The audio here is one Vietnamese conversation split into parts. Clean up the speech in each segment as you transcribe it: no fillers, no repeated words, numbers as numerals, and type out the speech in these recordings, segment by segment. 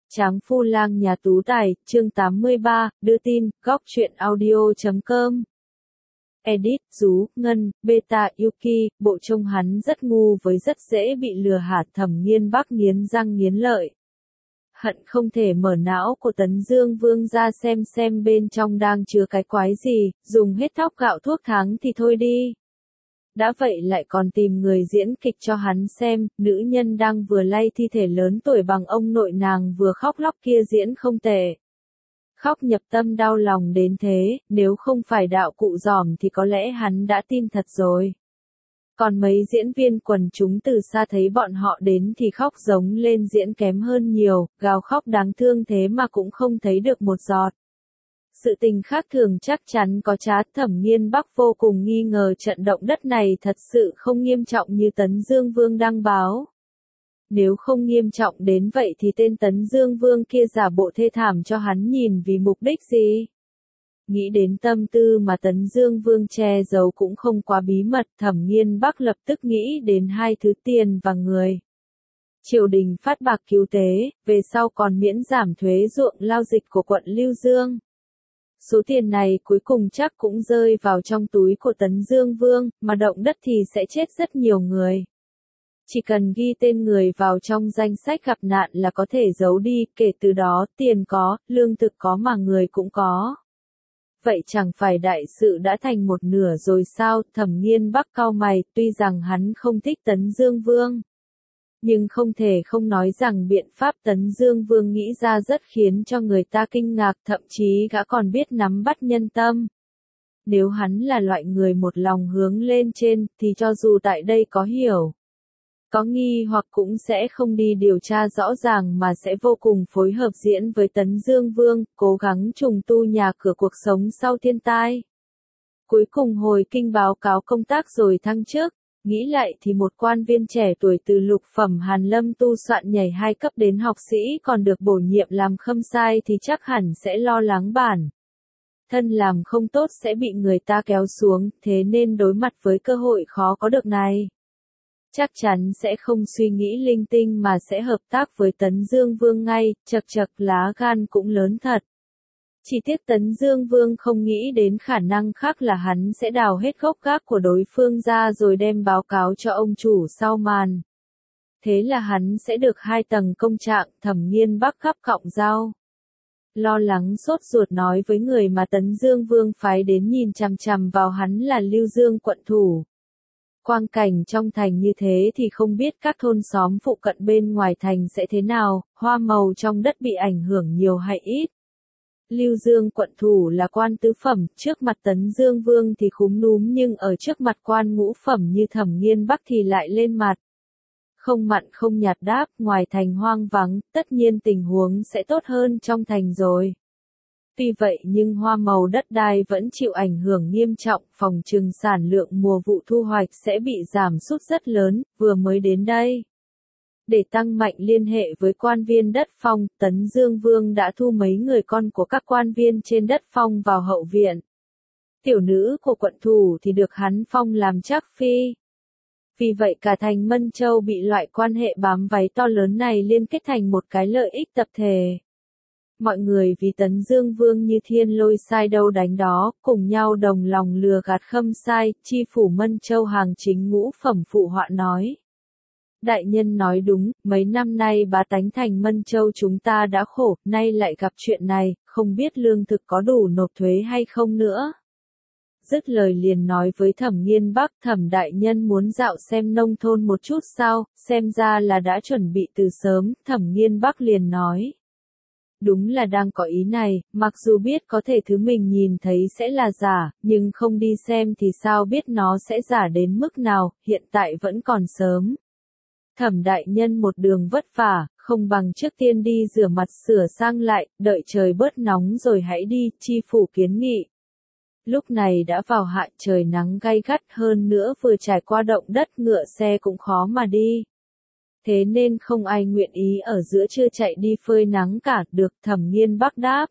Tráng phu lang nhà tú tài, chương 83, đưa tin, góc truyện audio.com. Edit, Dú, Ngân, Beta, Yuki, bộ trông hắn rất ngu với rất dễ bị lừa hả. Thẩm Nghiên Bắc nghiến răng nghiến lợi. Hận không thể mở não của Tấn Dương Vương ra xem bên trong đang chứa cái quái gì, dùng hết thóc gạo thuốc thắng thì thôi đi. Đã vậy lại còn tìm người diễn kịch cho hắn xem, nữ nhân đang vừa lay thi thể lớn tuổi bằng ông nội nàng vừa khóc lóc kia diễn không tệ. Khóc nhập tâm đau lòng đến thế, nếu không phải đạo cụ giòm thì có lẽ hắn đã tin thật rồi. Còn mấy diễn viên quần chúng từ xa thấy bọn họ đến thì khóc giống lên diễn kém hơn nhiều, gào khóc đáng thương thế mà cũng không thấy được một giọt. Sự tình khác thường chắc chắn có trá. Thẩm Nghiên Bắc vô cùng nghi ngờ trận động đất này thật sự không nghiêm trọng như Tấn Dương Vương đăng báo. Nếu không nghiêm trọng đến vậy thì tên Tấn Dương Vương kia giả bộ thê thảm cho hắn nhìn vì mục đích gì? Nghĩ đến tâm tư mà Tấn Dương Vương che giấu cũng không quá bí mật, Thẩm Nghiên Bắc lập tức nghĩ đến hai thứ: tiền và người. Triều đình phát bạc cứu tế, về sau còn miễn giảm thuế ruộng lao dịch của quận Lưu Dương. Số tiền này cuối cùng chắc cũng rơi vào trong túi của Tấn Dương Vương, mà động đất thì sẽ chết rất nhiều người. Chỉ cần ghi tên người vào trong danh sách gặp nạn là có thể giấu đi, kể từ đó tiền có, lương thực có mà người cũng có. Vậy chẳng phải đại sự đã thành một nửa rồi sao? Thẩm Nghiên Bắc cau mày, tuy rằng hắn không thích Tấn Dương Vương. Nhưng không thể không nói rằng biện pháp Tấn Dương Vương nghĩ ra rất khiến cho người ta kinh ngạc, thậm chí gã còn biết nắm bắt nhân tâm. Nếu hắn là loại người một lòng hướng lên trên, thì cho dù tại đây có hiểu, có nghi hoặc cũng sẽ không đi điều tra rõ ràng mà sẽ vô cùng phối hợp diễn với Tấn Dương Vương, cố gắng trùng tu nhà cửa cuộc sống sau thiên tai. Cuối cùng hồi kinh báo cáo công tác rồi thăng chức. Nghĩ lại thì một quan viên trẻ tuổi từ lục phẩm Hàn Lâm tu soạn nhảy 2 cấp đến học sĩ còn được bổ nhiệm làm khâm sai thì chắc hẳn sẽ lo lắng bản thân làm không tốt sẽ bị người ta kéo xuống, thế nên đối mặt với cơ hội khó có được này, chắc chắn sẽ không suy nghĩ linh tinh mà sẽ hợp tác với Tấn Dương Vương ngay. Chật lá gan cũng lớn thật. Chỉ tiếc Tấn Dương Vương không nghĩ đến khả năng khác là hắn sẽ đào hết gốc gác của đối phương ra rồi đem báo cáo cho ông chủ sau màn. Thế là hắn sẽ được 2 tầng công trạng. Thẩm Nghiên Bắc gắp cọng rau, lo lắng sốt ruột nói với người mà Tấn Dương Vương phái đến nhìn chằm chằm vào hắn là Lưu Dương quận thủ. Quang cảnh trong thành như thế thì không biết các thôn xóm phụ cận bên ngoài thành sẽ thế nào, hoa màu trong đất bị ảnh hưởng nhiều hay ít. Lưu Dương quận thủ là quan tứ phẩm, trước mặt Tấn Dương Vương thì khúm núm nhưng ở trước mặt quan ngũ phẩm như Thẩm Nghiên Bắc thì lại lên mặt. Không mặn không nhạt đáp, ngoài thành hoang vắng, tất nhiên tình huống sẽ tốt hơn trong thành rồi. Tuy vậy nhưng hoa màu đất đai vẫn chịu ảnh hưởng nghiêm trọng, phòng trừng sản lượng mùa vụ thu hoạch sẽ bị giảm sút rất lớn, vừa mới đến đây. Để tăng mạnh liên hệ với quan viên đất phong, Tấn Dương Vương đã thu mấy người con của các quan viên trên đất phong vào hậu viện. Tiểu nữ của quận thủ thì được hắn phong làm trác phi. Vì vậy cả thành Mân Châu bị loại quan hệ bám váy to lớn này liên kết thành một cái lợi ích tập thể. Mọi người vì Tấn Dương Vương như thiên lôi sai đâu đánh đó, cùng nhau đồng lòng lừa gạt khâm sai, chi phủ Mân Châu hàng chính ngũ phẩm phụ họa nói. Đại nhân nói đúng, mấy năm nay bá tánh thành Mân Châu chúng ta đã khổ, nay lại gặp chuyện này, không biết lương thực có đủ nộp thuế hay không nữa. Dứt lời liền nói với Thẩm Nghiên Bắc, Thẩm đại nhân muốn dạo xem nông thôn một chút sao, xem ra là đã chuẩn bị từ sớm. Thẩm Nghiên Bắc liền nói. Đúng là đang có ý này, mặc dù biết có thể thứ mình nhìn thấy sẽ là giả, nhưng không đi xem thì sao biết nó sẽ giả đến mức nào, hiện tại vẫn còn sớm. Thẩm đại nhân một đường vất vả, không bằng trước tiên đi rửa mặt sửa sang lại, đợi trời bớt nóng rồi hãy đi, chi phủ kiến nghị. Lúc này đã vào hạ, trời nắng gay gắt, hơn nữa vừa trải qua động đất, ngựa xe cũng khó mà đi. Thế nên không ai nguyện ý ở giữa trưa chạy đi phơi nắng cả, được. Thẩm Nghiên Bắc đáp.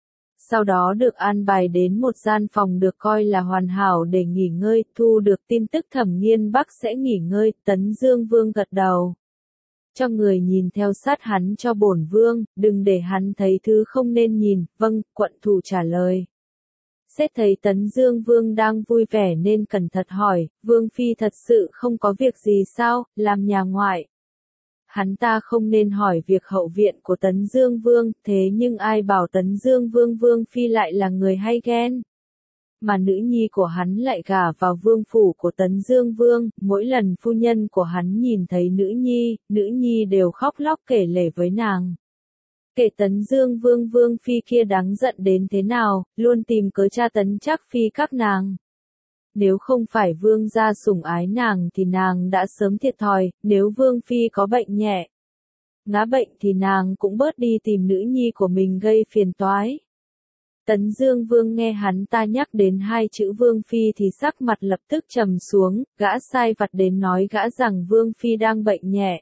Sau đó được an bài đến một gian phòng được coi là hoàn hảo để nghỉ ngơi, thu được tin tức Thẩm Nghiên Bắc sẽ nghỉ ngơi, Tấn Dương Vương gật đầu. cho người nhìn theo sát hắn cho bổn vương, đừng để hắn thấy thứ không nên nhìn. Vâng, quận thủ trả lời. Xét thấy Tấn Dương Vương đang vui vẻ nên cẩn thận hỏi, Vương Phi thật sự không có việc gì sao, làm nhà ngoại. Hắn ta không nên hỏi việc hậu viện của Tấn Dương Vương, thế nhưng ai bảo Tấn Dương Vương Vương Phi lại là người hay ghen. Mà nữ nhi của hắn lại gả vào vương phủ của Tấn Dương Vương, mỗi lần phu nhân của hắn nhìn thấy nữ nhi đều khóc lóc kể lể với nàng. Kể Tấn Dương Vương Vương Phi kia đáng giận đến thế nào, luôn tìm cớ tra tấn Trác Phi các nàng. Nếu không phải vương gia sủng ái nàng thì nàng đã sớm thiệt thòi, nếu Vương Phi có bệnh nhẹ, ngã bệnh thì nàng cũng bớt đi tìm nữ nhi của mình gây phiền toái. Tấn Dương Vương nghe hắn ta nhắc đến hai chữ Vương Phi thì sắc mặt lập tức trầm xuống, gã sai vặt đến nói gã rằng Vương Phi đang bệnh nhẹ.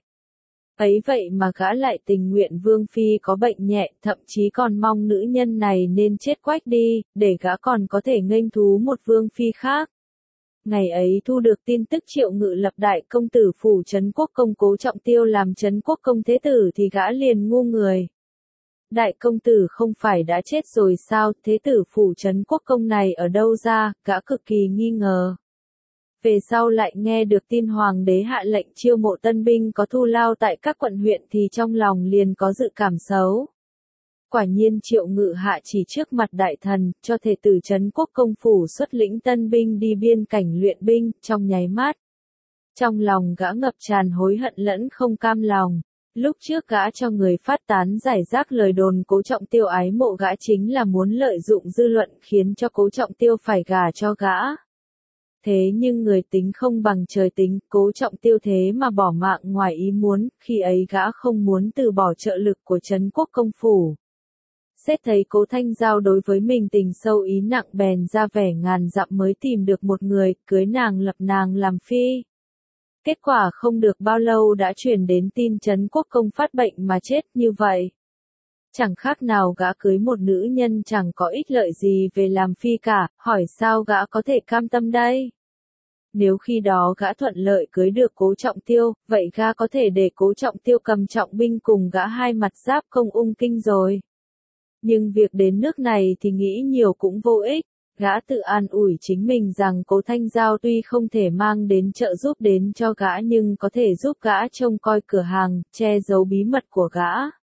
Ấy vậy mà gã lại tình nguyện Vương Phi có bệnh nhẹ, thậm chí còn mong nữ nhân này nên chết quách đi, để gã còn có thể nghênh thú một Vương Phi khác. Ngày ấy thu được tin tức Triệu Ngự lập đại công tử phủ Trấn Quốc Công Cố Trọng Tiêu làm Trấn Quốc Công thế tử thì gã liền ngu người. Đại công tử không phải đã chết rồi sao, thế tử phủ Trấn Quốc Công này ở đâu ra, gã cực kỳ nghi ngờ. Về sau lại nghe được tin hoàng đế hạ lệnh chiêu mộ tân binh có thu lao tại các quận huyện thì trong lòng liền có dự cảm xấu. Quả nhiên Triệu Ngự hạ chỉ trước mặt đại thần, cho thể tử Trấn Quốc Công phủ xuất lĩnh tân binh đi biên cảnh luyện binh, trong nháy mắt. Trong lòng gã ngập tràn hối hận lẫn không cam lòng. Lúc trước gã cho người phát tán giải rác lời đồn Cố Trọng Tiêu ái mộ gã chính là muốn lợi dụng dư luận khiến cho Cố Trọng Tiêu phải gả cho gã. Thế nhưng người tính không bằng trời tính, Cố Trọng Tiêu thế mà bỏ mạng ngoài ý muốn, khi ấy gã không muốn từ bỏ trợ lực của Trấn Quốc Công phủ. Xét thấy Cố Thanh Giao đối với mình tình sâu ý nặng bèn ra vẻ ngàn dặm mới tìm được một người, cưới nàng lập nàng làm phi. Kết quả không được bao lâu đã truyền đến tin Trấn Quốc Công phát bệnh mà chết như vậy. Chẳng khác nào gã cưới một nữ nhân chẳng có ích lợi gì về làm phi cả, hỏi sao gã có thể cam tâm đây? Nếu khi đó gã thuận lợi cưới được Cố Trọng Tiêu, vậy gã có thể để Cố Trọng Tiêu cầm trọng binh cùng gã hai mặt giáp công ung kinh rồi. Nhưng việc đến nước này thì nghĩ nhiều cũng vô ích. Gã tự an ủi chính mình rằng Cố Thanh Giao tuy không thể mang đến trợ giúp đến cho gã nhưng có thể giúp gã trông coi cửa hàng, che giấu bí mật của gã.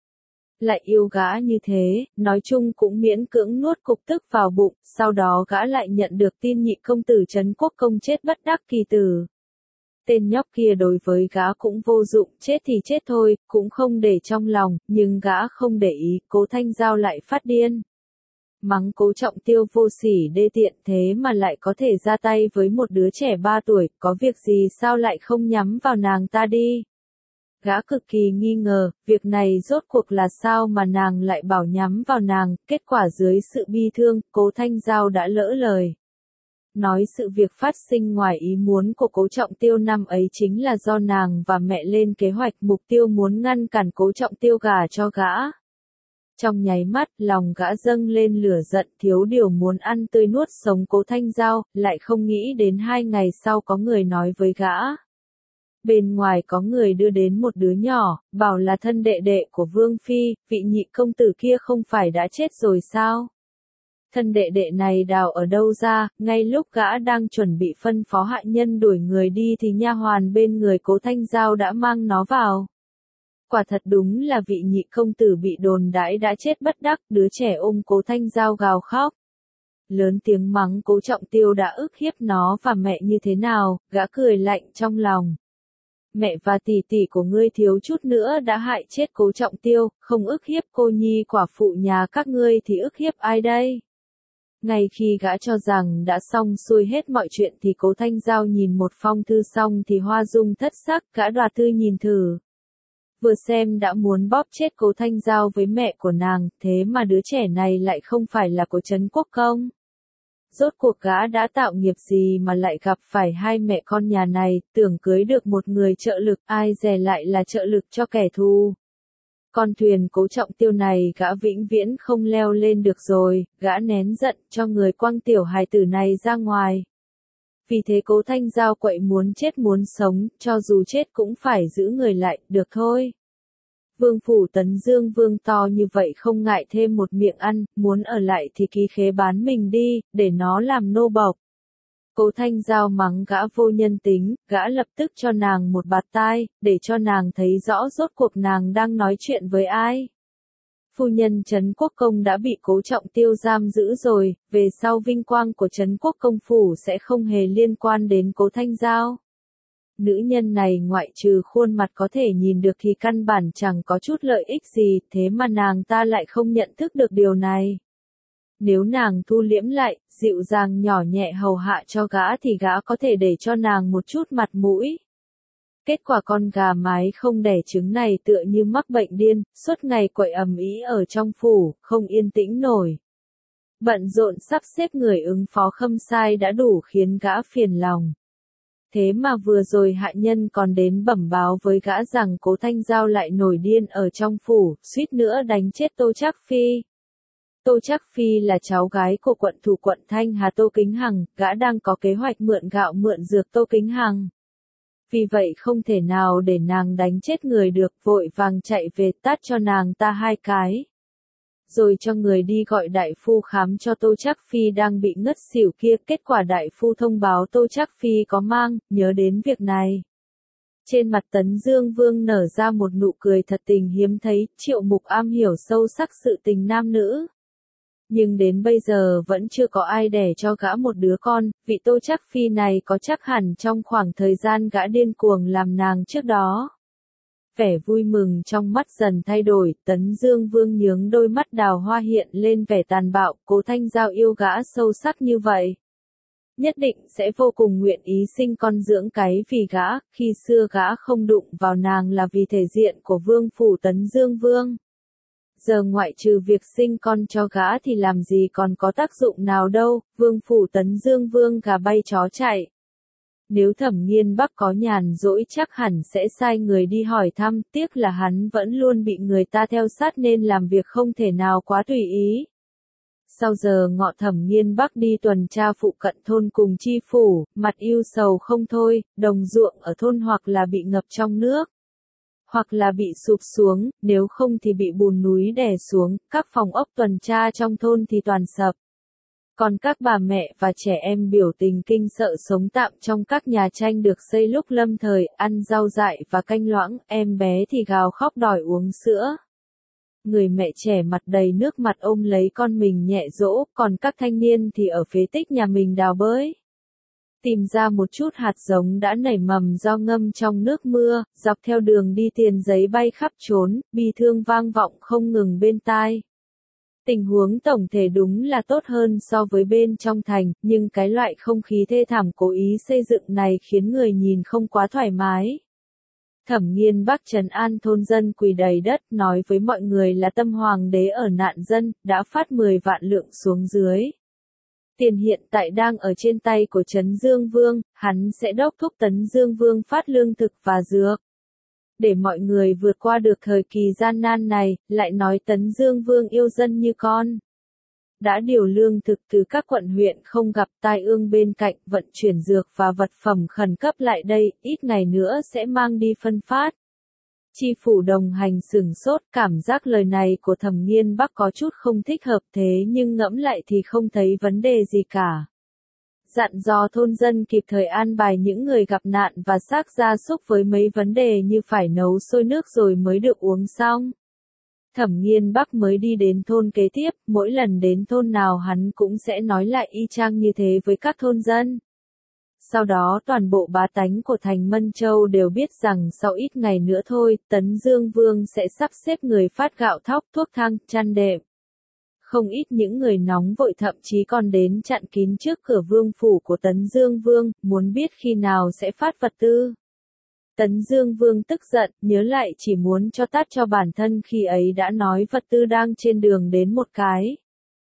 Lại yêu gã như thế, nói chung cũng miễn cưỡng nuốt cục tức vào bụng, sau đó gã lại nhận được tin nhị công tử Trấn Quốc Công chết bất đắc kỳ tử. Tên nhóc kia đối với gã cũng vô dụng, chết thì chết thôi, cũng không để trong lòng, nhưng gã không để ý, Cố Thanh Giao lại phát điên. Mắng Cố Trọng Tiêu vô sỉ đê tiện thế mà lại có thể ra tay với một đứa trẻ 3 tuổi, có việc gì sao lại không nhắm vào nàng ta đi. Gã cực kỳ nghi ngờ, việc này rốt cuộc là sao mà nàng lại bảo nhắm vào nàng, kết quả dưới sự bi thương, Cố Thanh Giao đã lỡ lời. Nói sự việc phát sinh ngoài ý muốn của Cố Trọng Tiêu năm ấy chính là do nàng và mẹ lên kế hoạch mục tiêu muốn ngăn cản Cố Trọng Tiêu gả cho gã. Trong nháy mắt, lòng gã dâng lên lửa giận thiếu điều muốn ăn tươi nuốt sống Cố Thanh Giao, lại không nghĩ đến 2 ngày sau có người nói với gã. Bên ngoài có người đưa đến một đứa nhỏ, bảo là thân đệ đệ của Vương Phi, vị nhị công tử kia không phải đã chết rồi sao? Thân đệ đệ này đào ở đâu ra, ngay lúc gã đang chuẩn bị phân phó hạ nhân đuổi người đi thì nha hoàn bên người Cố Thanh Giao đã mang nó vào. Quả thật đúng là vị nhị công tử bị đồn đãi đã chết bất đắc, đứa trẻ ôm Cố Thanh Giao gào khóc. Lớn tiếng mắng Cố Trọng Tiêu đã ức hiếp nó và mẹ như thế nào, gã cười lạnh trong lòng. Mẹ và tỷ tỷ của ngươi thiếu chút nữa đã hại chết Cố Trọng Tiêu, không ức hiếp cô nhi quả phụ nhà các ngươi thì ức hiếp ai đây? Ngay khi gã cho rằng đã xong xuôi hết mọi chuyện thì Cố Thanh Giao nhìn một phong thư xong thì hoa dung thất sắc, gã đoạt thư nhìn thử. Vừa xem đã muốn bóp chết Cố Thanh Giao với mẹ của nàng, thế mà đứa trẻ này lại không phải là của Trấn Quốc Công. Rốt cuộc gã đã tạo nghiệp gì mà lại gặp phải hai mẹ con nhà này, tưởng cưới được một người trợ lực, ai dè lại là trợ lực cho kẻ thù. Con thuyền Cố Trọng Tiêu này gã vĩnh viễn không leo lên được rồi, gã nén giận cho người quăng tiểu hài tử này ra ngoài. Vì thế Cố Thanh Giao quậy muốn chết muốn sống, cho dù chết cũng phải giữ người lại, được thôi. Vương phủ Tấn Dương Vương to như vậy không ngại thêm một miệng ăn, muốn ở lại thì ký khế bán mình đi, để nó làm nô bộc. Cố Thanh Giao mắng gã vô nhân tính, gã lập tức cho nàng một bạt tai, để cho nàng thấy rõ rốt cuộc nàng đang nói chuyện với ai. Phu nhân Trấn Quốc Công đã bị Cố Trọng Tiêu giam giữ rồi, về sau vinh quang của Trấn Quốc Công phủ sẽ không hề liên quan đến Cố Thanh Giao. Nữ nhân này ngoại trừ khuôn mặt có thể nhìn được thì căn bản chẳng có chút lợi ích gì, thế mà nàng ta lại không nhận thức được điều này. Nếu nàng thu liễm lại, dịu dàng nhỏ nhẹ hầu hạ cho gã thì gã có thể để cho nàng một chút mặt mũi. Kết quả con gà mái không đẻ trứng này tựa như mắc bệnh điên, suốt ngày quậy ầm ĩ ở trong phủ, không yên tĩnh nổi. Bận rộn sắp xếp người ứng phó Khâm Sai đã đủ khiến gã phiền lòng. Thế mà vừa rồi hạ nhân còn đến bẩm báo với gã rằng Cố Thanh Giao lại nổi điên ở trong phủ, suýt nữa đánh chết Tô Trác Phi. Tô Trác Phi là cháu gái của quận thủ quận Thanh Hà Tô Kính Hằng, gã đang có kế hoạch mượn gạo mượn dược Tô Kính Hằng. Vì vậy không thể nào để nàng đánh chết người được, vội vàng chạy về tát cho nàng ta 2 cái. Rồi cho người đi gọi đại phu khám cho Tô Trác Phi đang bị ngất xỉu kia, kết quả đại phu thông báo Tô Trác Phi có mang, nhớ đến việc này. Trên mặt Tấn Dương Vương nở ra một nụ cười thật tình hiếm thấy, Triệu Mục am hiểu sâu sắc sự tình nam nữ. Nhưng đến bây giờ vẫn chưa có ai đẻ cho gã một đứa con, vị Tô Trác Phi này có chắc hẳn trong khoảng thời gian gã điên cuồng làm nàng trước đó. Vẻ vui mừng trong mắt dần thay đổi, Tấn Dương Vương nhướng đôi mắt đào hoa hiện lên vẻ tàn bạo, Cố Thanh Giao yêu gã sâu sắc như vậy. Nhất định sẽ vô cùng nguyện ý sinh con dưỡng cái vì gã, khi xưa gã không đụng vào nàng là vì thể diện của vương phủ Tấn Dương Vương. Giờ ngoại trừ việc sinh con cho gã thì làm gì còn có tác dụng nào đâu, vương phủ Tấn Dương Vương gà bay chó chạy. Nếu Thẩm Nghiên Bắc có nhàn rỗi chắc hẳn sẽ sai người đi hỏi thăm, tiếc là hắn vẫn luôn bị người ta theo sát nên làm việc không thể nào quá tùy ý. Sau giờ ngọ Thẩm Nghiên Bắc đi tuần tra phụ cận thôn cùng chi phủ, mặt ưu sầu không thôi, đồng ruộng ở thôn hoặc là bị ngập trong nước, hoặc là bị sụp xuống, nếu không thì bị bùn núi đè xuống, các phòng ốc tuần tra trong thôn thì toàn sập. Còn các bà mẹ và trẻ em biểu tình kinh sợ sống tạm trong các nhà tranh được xây lúc lâm thời, ăn rau dại và canh loãng, em bé thì gào khóc đòi uống sữa. Người mẹ trẻ mặt đầy nước mặt ôm lấy con mình nhẹ dỗ, còn các thanh niên thì ở phế tích nhà mình đào bới. Tìm ra một chút hạt giống đã nảy mầm do ngâm trong nước mưa, dọc theo đường đi tiền giấy bay khắp trốn, bi thương vang vọng không ngừng bên tai. Tình huống tổng thể đúng là tốt hơn so với bên trong thành, nhưng cái loại không khí thê thảm cố ý xây dựng này khiến người nhìn không quá thoải mái. Thẩm Nghiên Bắc trấn an thôn dân quỳ đầy đất, nói với mọi người là Tâm Hoàng đế ở nạn dân, đã phát 10 vạn lượng xuống dưới. Tiền hiện tại đang ở trên tay của Trấn Dương Vương, hắn sẽ đốc thúc Tấn Dương Vương phát lương thực và dược. Để mọi người vượt qua được thời kỳ gian nan này, lại nói Tấn Dương Vương yêu dân như con. Đã điều lương thực từ các quận huyện không gặp tai ương bên cạnh, vận chuyển dược và vật phẩm khẩn cấp lại đây, ít ngày nữa sẽ mang đi phân phát. Chi phủ đồng hành sửng sốt, cảm giác lời này của Thẩm Nghiên Bắc có chút không thích hợp, thế nhưng ngẫm lại thì không thấy vấn đề gì cả. Dặn dò thôn dân kịp thời an bài những người gặp nạn và xác gia súc với mấy vấn đề như phải nấu sôi nước rồi mới được uống xong. Thẩm Nghiên Bắc mới đi đến thôn kế tiếp, mỗi lần đến thôn nào hắn cũng sẽ nói lại y chang như thế với các thôn dân. Sau đó toàn bộ bá tánh của thành Mân Châu đều biết rằng sau ít ngày nữa thôi, Tấn Dương Vương sẽ sắp xếp người phát gạo thóc, thuốc thang, chăn đệm. Không ít những người nóng vội thậm chí còn đến chặn kín trước cửa vương phủ của Tấn Dương Vương, muốn biết khi nào sẽ phát vật tư. Tấn Dương Vương tức giận, nhớ lại chỉ muốn cho tát cho bản thân khi ấy đã nói vật tư đang trên đường đến một cái.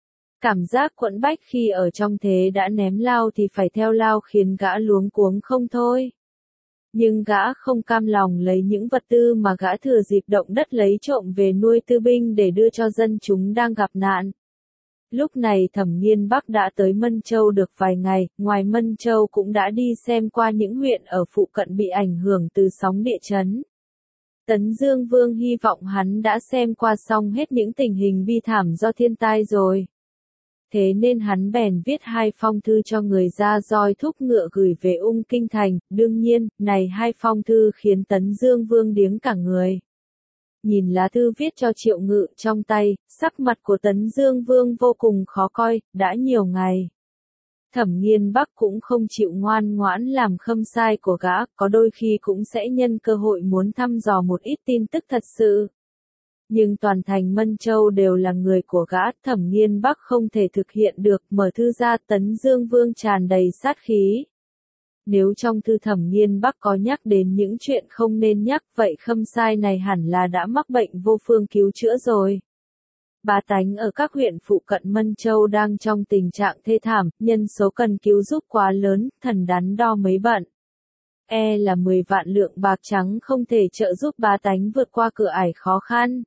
Cảm giác quẫn bách khi ở trong thế đã ném lao thì phải theo lao khiến gã luống cuống không thôi. Nhưng gã không cam lòng lấy những vật tư mà gã thừa dịp động đất lấy trộm về nuôi tư binh để đưa cho dân chúng đang gặp nạn. Lúc này Thẩm Nghiên Bắc đã tới Mân Châu được vài ngày, ngoài Mân Châu cũng đã đi xem qua những huyện ở phụ cận bị ảnh hưởng từ sóng địa chấn. Tấn Dương Vương hy vọng hắn đã xem qua xong hết những tình hình bi thảm do thiên tai rồi. Thế nên hắn bèn viết 2 phong thư cho người ra roi thúc ngựa gửi về Ung Kinh Thành, đương nhiên, này 2 phong thư khiến Tấn Dương Vương điếng cả người. Nhìn lá thư viết cho Triệu Ngự trong tay, sắc mặt của Tấn Dương Vương vô cùng khó coi, đã nhiều ngày. Thẩm Nghiên Bắc cũng không chịu ngoan ngoãn làm khâm sai của gã, có đôi khi cũng sẽ nhân cơ hội muốn thăm dò một ít tin tức thật sự. Nhưng toàn thành Mân Châu đều là người của gã, Thẩm Nghiên Bắc không thể thực hiện được, mở thư ra Tấn Dương Vương tràn đầy sát khí. Nếu trong thư Thẩm Nghiên Bắc có nhắc đến những chuyện không nên nhắc, vậy khâm sai này hẳn là đã mắc bệnh vô phương cứu chữa rồi. Bá tánh ở các huyện phụ cận Mân Châu đang trong tình trạng thê thảm, nhân số cần cứu giúp quá lớn, thần đắn đo mấy bận. Là 10 vạn lượng bạc trắng không thể trợ giúp bá tánh vượt qua cửa ải khó khăn.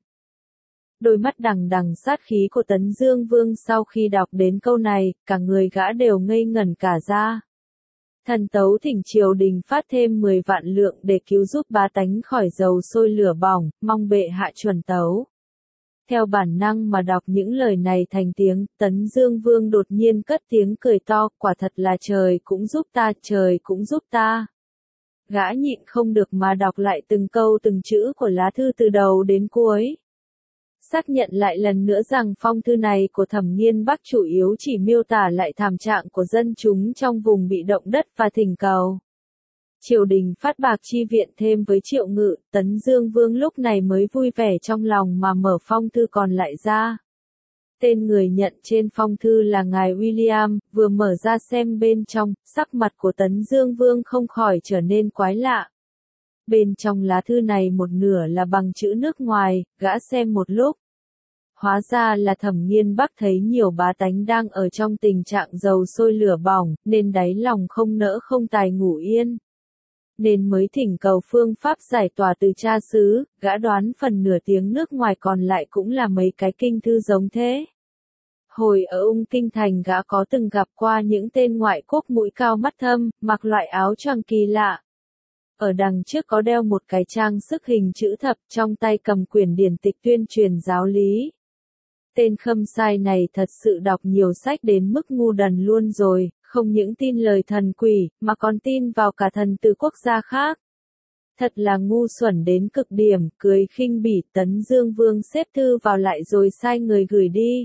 Đôi mắt đằng đằng sát khí của Tấn Dương Vương sau khi đọc đến câu này, cả người gã đều ngây ngẩn cả ra. Thần tấu thỉnh triều đình phát thêm 10 vạn lượng để cứu giúp bá tánh khỏi dầu sôi lửa bỏng, mong bệ hạ chuẩn tấu. Theo bản năng mà đọc những lời này thành tiếng, Tấn Dương Vương đột nhiên cất tiếng cười to, quả thật là trời cũng giúp ta, trời cũng giúp ta. Gã nhịn không được mà đọc lại từng câu từng chữ của lá thư từ đầu đến cuối. Xác nhận lại lần nữa rằng phong thư này của Thẩm Nghiên Bắc chủ yếu chỉ miêu tả lại thảm trạng của dân chúng trong vùng bị động đất và thỉnh cầu triều đình phát bạc chi viện thêm với Triệu Ngự, Tấn Dương Vương lúc này mới vui vẻ trong lòng mà mở phong thư còn lại ra. Tên người nhận trên phong thư là ngài William, vừa mở ra xem bên trong, sắc mặt của Tấn Dương Vương không khỏi trở nên quái lạ. Bên trong lá thư này một nửa là bằng chữ nước ngoài, gã xem một lúc. Hóa ra là Thẩm Nghiên Bắc thấy nhiều bá tánh đang ở trong tình trạng dầu sôi lửa bỏng, nên đáy lòng không nỡ không tài ngủ yên. Nên mới thỉnh cầu phương pháp giải tỏa từ cha xứ, gã đoán phần nửa tiếng nước ngoài còn lại cũng là mấy cái kinh thư giống thế. Hồi ở Ung Kinh Thành gã có từng gặp qua những tên ngoại quốc mũi cao mắt thâm, mặc loại áo choàng kỳ lạ. Ở đằng trước có đeo một cái trang sức hình chữ thập, trong tay cầm quyển điển tịch tuyên truyền giáo lý. Tên khâm sai này thật sự đọc nhiều sách đến mức ngu đần luôn rồi, không những tin lời thần quỷ, mà còn tin vào cả thần từ quốc gia khác. Thật là ngu xuẩn đến cực điểm, cười khinh bỉ. Tấn Dương Vương xếp thư vào lại rồi sai người gửi đi.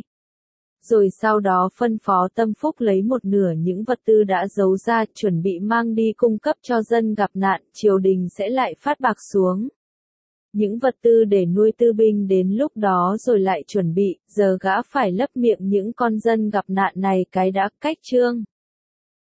Rồi sau đó phân phó Tâm Phúc lấy một nửa những vật tư đã giấu ra, chuẩn bị mang đi cung cấp cho dân gặp nạn, triều đình sẽ lại phát bạc xuống. Những vật tư để nuôi tư binh đến lúc đó rồi lại chuẩn bị, giờ gã phải lấp miệng những con dân gặp nạn này cái đã, cách chương.